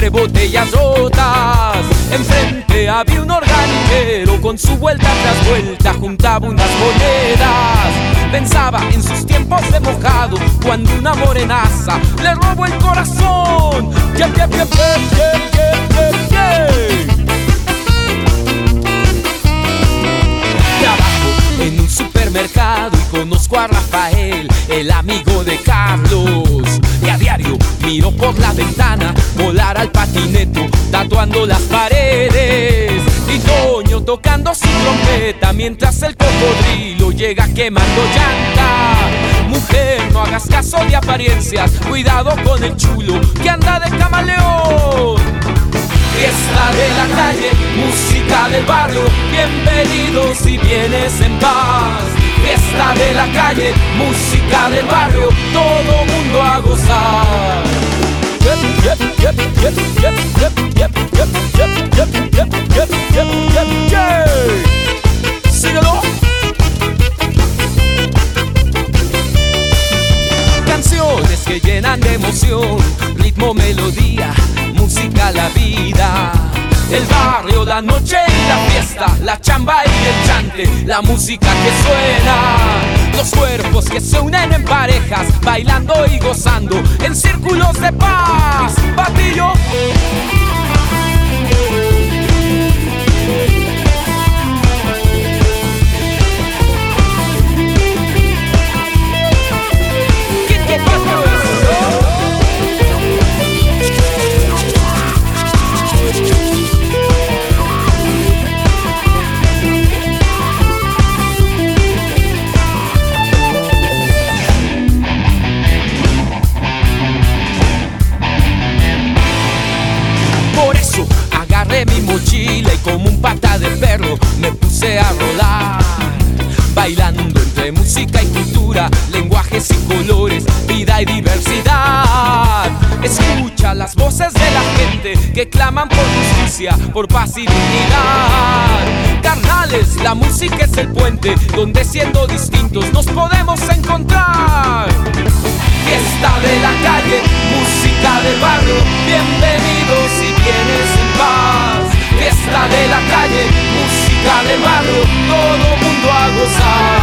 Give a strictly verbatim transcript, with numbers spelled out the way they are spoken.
entre botellas rotas. Enfrente había un organiquero, con su vuelta tras vuelta juntaba unas monedas. Pensaba en sus tiempos de mojado, cuando una morenaza le robó el corazón. Yeah, yeah, yeah, yeah, yeah, yeah, yeah. Trabajo en un supermercado y conozco a Rafael, el amigo de Carlos. Y a diario miro por la ventana volar al patineto, tatuando las paredes. Y Toño tocando su trompeta, mientras el cocodrilo llega quemando llanta. Mujer, no hagas caso de apariencias, cuidado con el chulo que anda de camaleón. Fiesta de la calle, música del barrio, bienvenido si vienes en paz. Fiesta de la calle, música del barrio, todo mundo a gozar. Yep, yep, yep, yep, yep, yep, yep, yep, yep, yep, yep, yep, yep, yep, yep. Síguelo. Canciones que llenan de emoción, ritmo, melodía, música, la vida. El barrio, la noche y la fiesta, la chamba y el chante, la música que suena. Los cuerpos que se unen en parejas, bailando y gozando en círculos de paz. Batillo. Mi mochila y como un pata de perro me puse a rodar, bailando entre música y cultura, lenguajes y colores, vida y diversidad. Escucha las voces de la gente que claman por justicia, por paz y dignidad. Carnales, la música es el puente donde siendo distintos nos podemos encontrar. Fiesta de la calle, música del barrio, bienvenido si vienes en paz. Fiesta de la calle, música del barrio, todo mundo a gozar.